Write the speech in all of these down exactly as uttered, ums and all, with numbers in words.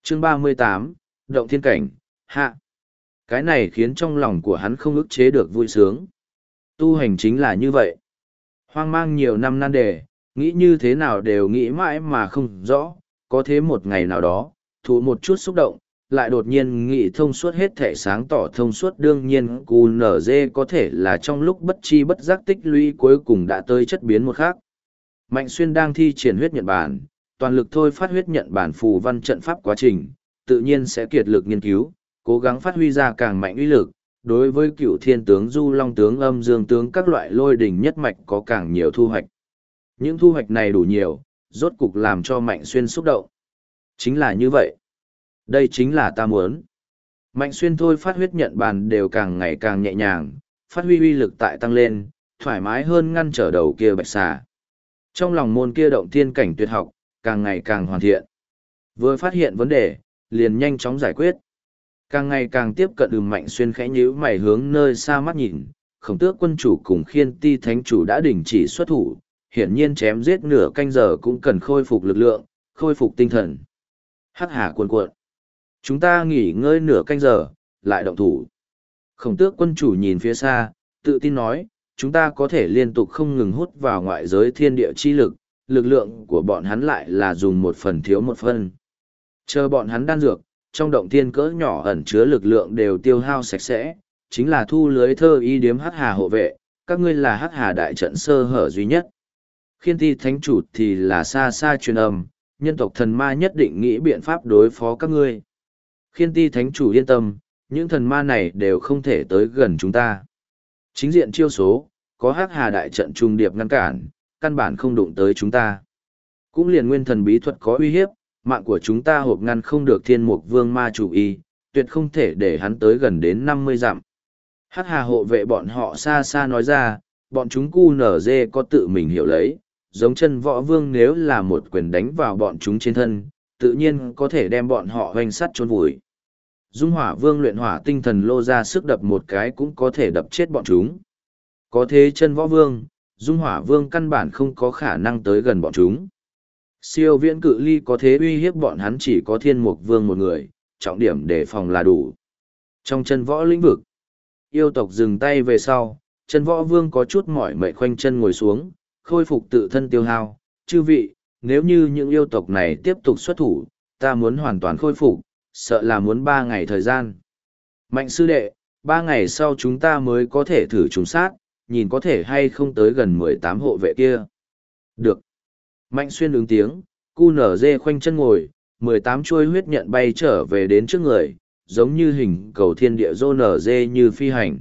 Chương ba mươi tám, Động Thiên Cảnh, hạ. Cái này khiến trong lòng của hắn không ức chế được vui sướng. Tu hành chính là như vậy. Hoang mang nhiều năm nan đề, nghĩ như thế nào đều nghĩ mãi mà không rõ, có thế một ngày nào đó, thụ một chút xúc động, lại đột nhiên nghĩ thông suốt hết thể sáng tỏ thông suốt đương nhiên cù nở dê có thể là trong lúc bất chi bất giác tích lũy cuối cùng đã tới chất biến một khác. Mạnh Xuyên đang thi triển huyết nhận bản, toàn lực thôi phát huyết nhận bản phù văn trận pháp quá trình, tự nhiên sẽ kiệt lực nghiên cứu, cố gắng phát huy ra càng mạnh uy lực, đối với cựu thiên tướng du long tướng âm dương tướng các loại lôi đỉnh nhất mạch có càng nhiều thu hoạch. Những thu hoạch này đủ nhiều, rốt cục làm cho Mạnh Xuyên xúc động. Chính là như vậy. Đây chính là ta muốn. Mạnh Xuyên thôi phát huyết nhận bàn đều càng ngày càng nhẹ nhàng, phát huy uy lực tại tăng lên, thoải mái hơn ngăn trở đầu kia bạch xà. Trong lòng môn kia động thiên cảnh tuyệt học, càng ngày càng hoàn thiện. Vừa phát hiện vấn đề, liền nhanh chóng giải quyết. Càng ngày càng tiếp cận đường Mạnh Xuyên khẽ nhíu mày hướng nơi xa mắt nhìn, Khổng Tước quân chủ cùng Khiên Ti thánh chủ đã đình chỉ xuất thủ, hiển nhiên chém giết nửa canh giờ cũng cần khôi phục lực lượng, khôi phục tinh thần. Hắc hà cuồn cuộn. Chúng ta nghỉ ngơi nửa canh giờ, lại động thủ. Khổng Tước quân chủ nhìn phía xa, tự tin nói, chúng ta có thể liên tục không ngừng hút vào ngoại giới thiên địa chi lực, lực lượng của bọn hắn lại là dùng một phần thiếu một phần. Chờ bọn hắn đan dược, trong động thiên cỡ nhỏ ẩn chứa lực lượng đều tiêu hao sạch sẽ, chính là thu lưới thơ y điếm hắc hà hộ vệ, các ngươi là hắc hà đại trận sơ hở duy nhất. Khiên Ti thánh chủ thì là xa xa truyền âm, nhân tộc thần ma nhất định nghĩ biện pháp đối phó các ngươi. Khiên Ti thánh chủ yên tâm, những thần ma này đều không thể tới gần chúng ta. Chính diện chiêu số, có hắc hà đại trận trung điệp ngăn cản, căn bản không đụng tới chúng ta. Cũng liền nguyên thần bí thuật có uy hiếp, mạng của chúng ta hộp ngăn không được thiên mục vương ma chủ y, tuyệt không thể để hắn tới gần đến năm mươi dặm. Hắc hà hộ vệ bọn họ xa xa nói ra, bọn chúng cu nở dê có tự mình hiểu lấy, giống chân võ vương nếu là một quyền đánh vào bọn chúng trên thân, tự nhiên có thể đem bọn họ hoành sắt chôn vùi. Dung hỏa vương luyện hỏa tinh thần lô ra sức đập một cái cũng có thể đập chết bọn chúng. Có thế chân võ vương, dung hỏa vương căn bản không có khả năng tới gần bọn chúng. Siêu viễn cự ly có thế uy hiếp bọn hắn chỉ có thiên mục vương một người, trọng điểm đề phòng là đủ. Trong chân võ lĩnh vực, yêu tộc dừng tay về sau, chân võ vương có chút mỏi mệt khoanh chân ngồi xuống, khôi phục tự thân tiêu hao. Chư vị, nếu như những yêu tộc này tiếp tục xuất thủ, ta muốn hoàn toàn khôi phục, sợ là muốn ba ngày thời gian. Mạnh sư đệ, ba ngày sau chúng ta mới có thể thử trùng sát, nhìn có thể hay không tới gần mười tám hộ vệ kia. Được. Mạnh Xuyên ứng tiếng, cu nở dê khoanh chân ngồi, mười tám chuôi huyết nhận bay trở về đến trước người, giống như hình cầu thiên địa rô nở dê như phi hành.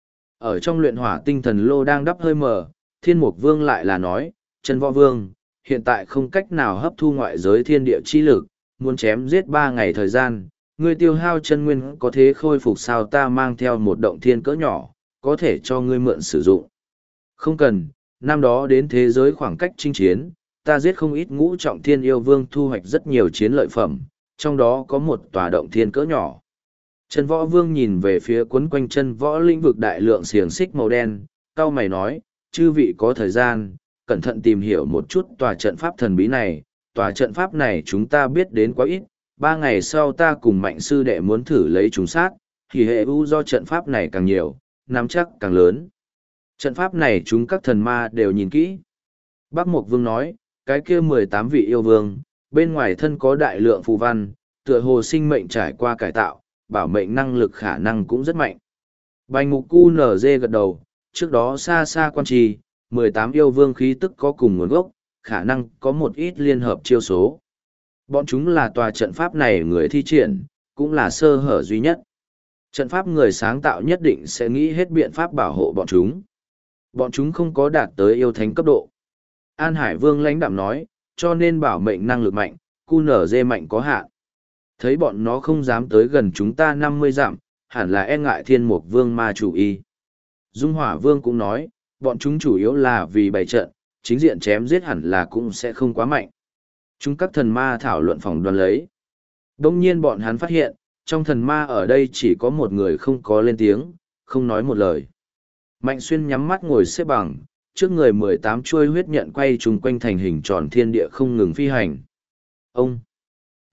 Ở trong luyện hỏa tinh thần lô đang đắp hơi mờ, thiên mục vương lại là nói, chân võ vương, hiện tại không cách nào hấp thu ngoại giới thiên địa chi lực, muốn chém giết ba ngày thời gian, ngươi tiêu hao chân nguyên có thế khôi phục sao ta mang theo một động thiên cỡ nhỏ, có thể cho ngươi mượn sử dụng. Không cần, năm đó đến thế giới khoảng cách chinh chiến, ta giết không ít ngũ trọng thiên yêu vương thu hoạch rất nhiều chiến lợi phẩm, trong đó có một tòa động thiên cỡ nhỏ. Chân võ vương nhìn về phía quấn quanh chân võ lĩnh vực đại lượng xiềng xích màu đen, cao mày nói, chư vị có thời gian, cẩn thận tìm hiểu một chút tòa trận pháp thần bí này, tòa trận pháp này chúng ta biết đến quá ít, ba ngày sau ta cùng mạnh sư đệ muốn thử lấy chúng sát, thì hệ u do trận pháp này càng nhiều, nắm chắc càng lớn. Trận pháp này chúng các thần ma đều nhìn kỹ. Bắc Mộc Vương nói, cái kia mười tám vị yêu vương, bên ngoài thân có đại lượng phù văn, tựa hồ sinh mệnh trải qua cải tạo, bảo mệnh năng lực khả năng cũng rất mạnh. Bành Ngục Cu nở dê gật đầu, trước đó xa xa quan trì, mười tám yêu vương khí tức có cùng nguồn gốc, khả năng có một ít liên hợp chiêu số. Bọn chúng là tòa trận pháp này người thi triển, cũng là sơ hở duy nhất. Trận pháp người sáng tạo nhất định sẽ nghĩ hết biện pháp bảo hộ bọn chúng. Bọn chúng không có đạt tới yêu thánh cấp độ. An Hải Vương lãnh đạm nói, cho nên bảo mệnh năng lực mạnh, cu nở dê mạnh có hạn. Thấy bọn nó không dám tới gần chúng ta năm mươi dặm, hẳn là e ngại thiên mục vương ma chủ y. Dung Hỏa Vương cũng nói, bọn chúng chủ yếu là vì bày trận, chính diện chém giết hẳn là cũng sẽ không quá mạnh. Chúng các thần ma thảo luận phòng đoàn lấy. Đông nhiên bọn hắn phát hiện, trong thần ma ở đây chỉ có một người không có lên tiếng, không nói một lời. Mạnh Xuyên nhắm mắt ngồi xếp bằng, trước người mười tám chuôi huyết nhận quay trùng quanh thành hình tròn thiên địa không ngừng phi hành. Ông!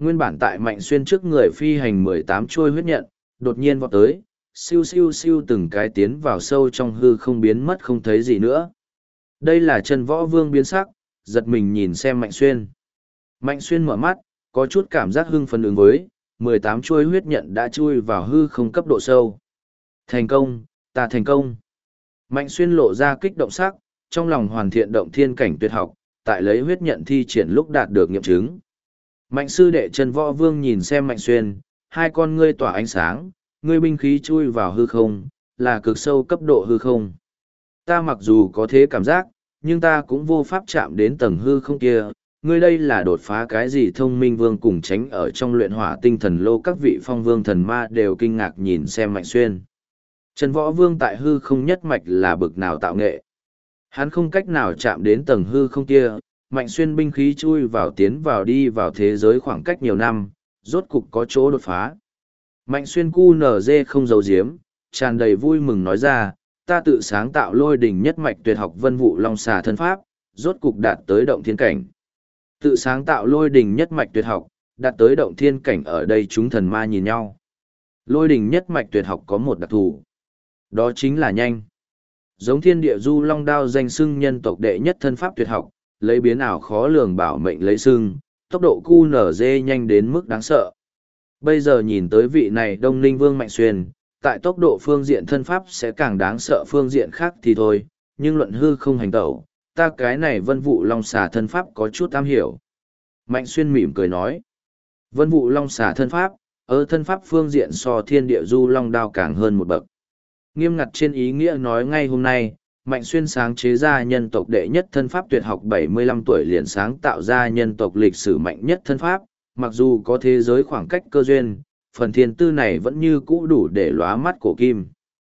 Nguyên bản tại Mạnh Xuyên trước người phi hành mười tám chuôi huyết nhận, đột nhiên vọt tới, siêu siêu siêu từng cái tiến vào sâu trong hư không biến mất không thấy gì nữa. Đây là chân võ vương biến sắc, giật mình nhìn xem Mạnh Xuyên. Mạnh Xuyên mở mắt, có chút cảm giác hưng phấn ứng với, mười tám chuôi huyết nhận đã chui vào hư không cấp độ sâu. Thành công, ta thành công. Mạnh Xuyên lộ ra kích động sắc, trong lòng hoàn thiện động thiên cảnh tuyệt học, tại lấy huyết nhận thi triển lúc đạt được nghiệm chứng. Mạnh sư đệ chân võ vương nhìn xem Mạnh Xuyên, hai con ngươi tỏa ánh sáng, ngươi binh khí chui vào hư không, là cực sâu cấp độ hư không. Ta mặc dù có thế cảm giác, nhưng ta cũng vô pháp chạm đến tầng hư không kia. Ngươi đây là đột phá cái gì? Thông minh vương cùng tránh ở trong luyện hỏa tinh thần lô các vị phong vương thần ma đều kinh ngạc nhìn xem Mạnh Xuyên. Trần võ vương tại hư không nhất mạch là bực nào tạo nghệ. Hắn không cách nào chạm đến tầng hư không kia, Mạnh Xuyên binh khí chui vào tiến vào đi vào thế giới khoảng cách nhiều năm, rốt cục có chỗ đột phá. Mạnh Xuyên cu nở dê không giấu giếm, tràn đầy vui mừng nói ra, ta tự sáng tạo lôi đỉnh nhất mạch tuyệt học vân vụ long xà thân pháp, rốt cục đạt tới động thiên cảnh. Tự sáng tạo lôi đỉnh nhất mạch tuyệt học, đạt tới động thiên cảnh. Ở đây chúng thần ma nhìn nhau. Lôi đỉnh nhất mạch tuyệt học có một đặc thù. Đó chính là nhanh. Giống thiên địa du long đao danh xưng nhân tộc đệ nhất thân pháp tuyệt học, lấy biến ảo khó lường bảo mệnh lấy xưng, tốc độ cu nở dê nhanh đến mức đáng sợ. Bây giờ nhìn tới vị này Đông Ninh Vương Mạnh Xuyên, tại tốc độ phương diện thân pháp sẽ càng đáng sợ phương diện khác thì thôi, nhưng luận hư không hành tẩu, ta cái này vân vụ long xà thân pháp có chút am hiểu. Mạnh Xuyên mỉm cười nói, vân vụ long xà thân pháp, ở thân pháp phương diện so thiên địa du long đao càng hơn một bậc. Nghiêm ngặt trên ý nghĩa nói ngay hôm nay, Mạnh Xuyên sáng chế ra nhân tộc đệ nhất thân pháp tuyệt học bảy mươi lăm tuổi liền sáng tạo ra nhân tộc lịch sử mạnh nhất thân pháp, mặc dù có thế giới khoảng cách cơ duyên, phần thiên tư này vẫn như cũ đủ để lóa mắt cổ kim.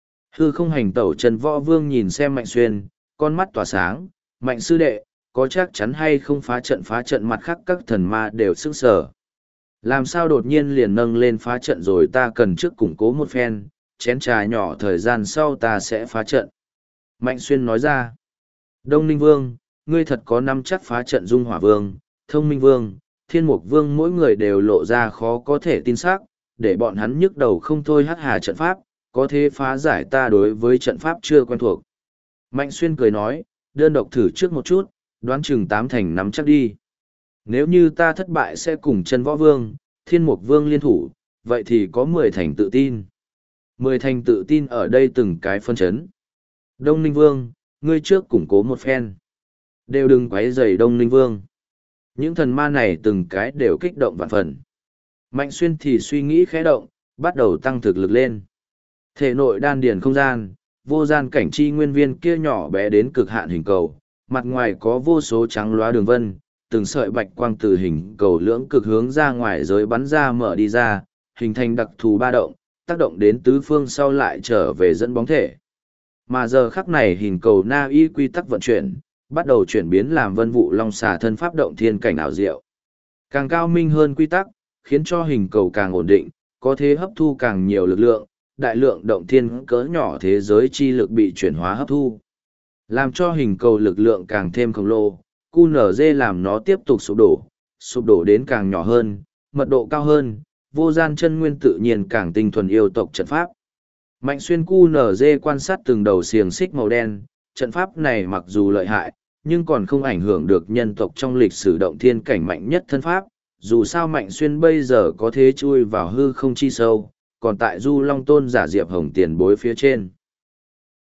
Hư không hành tẩu Trần Võ Vương nhìn xem Mạnh Xuyên, con mắt tỏa sáng, Mạnh sư đệ, có chắc chắn hay không phá trận phá trận mặt khác các thần ma đều sức sở. Làm sao đột nhiên liền nâng lên phá trận rồi, ta cần trước củng cố một phen, chén trà nhỏ thời gian sau ta sẽ phá trận. Mạnh Xuyên nói ra, Đông Ninh Vương, ngươi thật có nắm chắc phá trận. Dung Hỏa Vương, Thông Minh Vương, Thiên Mục Vương mỗi người đều lộ ra khó có thể tin xác, để bọn hắn nhức đầu không thôi. Hắc hà trận pháp, có thể phá giải, ta đối với trận pháp chưa quen thuộc. Mạnh Xuyên cười nói, đơn độc thử trước một chút, đoán chừng tám thành nắm chắc đi. Nếu như ta thất bại sẽ cùng Trần Võ Vương, Thiên Mục Vương liên thủ, vậy thì có mười thành tự tin. Mười thành tự tin ở đây từng cái phân chấn. Đông Ninh Vương, ngươi trước củng cố một phen. Đều đừng quấy rầy Đông Ninh Vương. Những thần ma này từng cái đều kích động vạn phần. Mạnh Xuyên thì suy nghĩ khẽ động, bắt đầu tăng thực lực lên. Thể nội đan điền không gian, vô gian cảnh chi nguyên viên kia nhỏ bé đến cực hạn hình cầu, mặt ngoài có vô số trắng loá đường vân, từng sợi bạch quang từ hình cầu lưỡng cực hướng ra ngoài giới bắn ra mở đi ra, hình thành đặc thù ba động, tác động đến tứ phương sau lại trở về dẫn bóng thể. Mà giờ khắc này hình cầu na y quy tắc vận chuyển, bắt đầu chuyển biến làm vân vụ long xà thân pháp động thiên cảnh ảo diệu. Càng cao minh hơn quy tắc, khiến cho hình cầu càng ổn định, có thể hấp thu càng nhiều lực lượng, đại lượng động thiên cỡ nhỏ thế giới chi lực bị chuyển hóa hấp thu. Làm cho hình cầu lực lượng càng thêm khổng lồ, cu nở dê làm nó tiếp tục sụp đổ, sụp đổ đến càng nhỏ hơn, mật độ cao hơn, vô gian chân nguyên tự nhiên càng tinh thuần yêu tộc trận pháp. Mạnh Xuyên cu nở dê quan sát từng đầu xiềng xích màu đen, trận pháp này mặc dù lợi hại, nhưng còn không ảnh hưởng được nhân tộc trong lịch sử động thiên cảnh mạnh nhất thân pháp. Dù sao Mạnh Xuyên bây giờ có thế chui vào hư không chi sâu, còn tại Du Long Tôn giả Diệp Hồng tiền bối phía trên.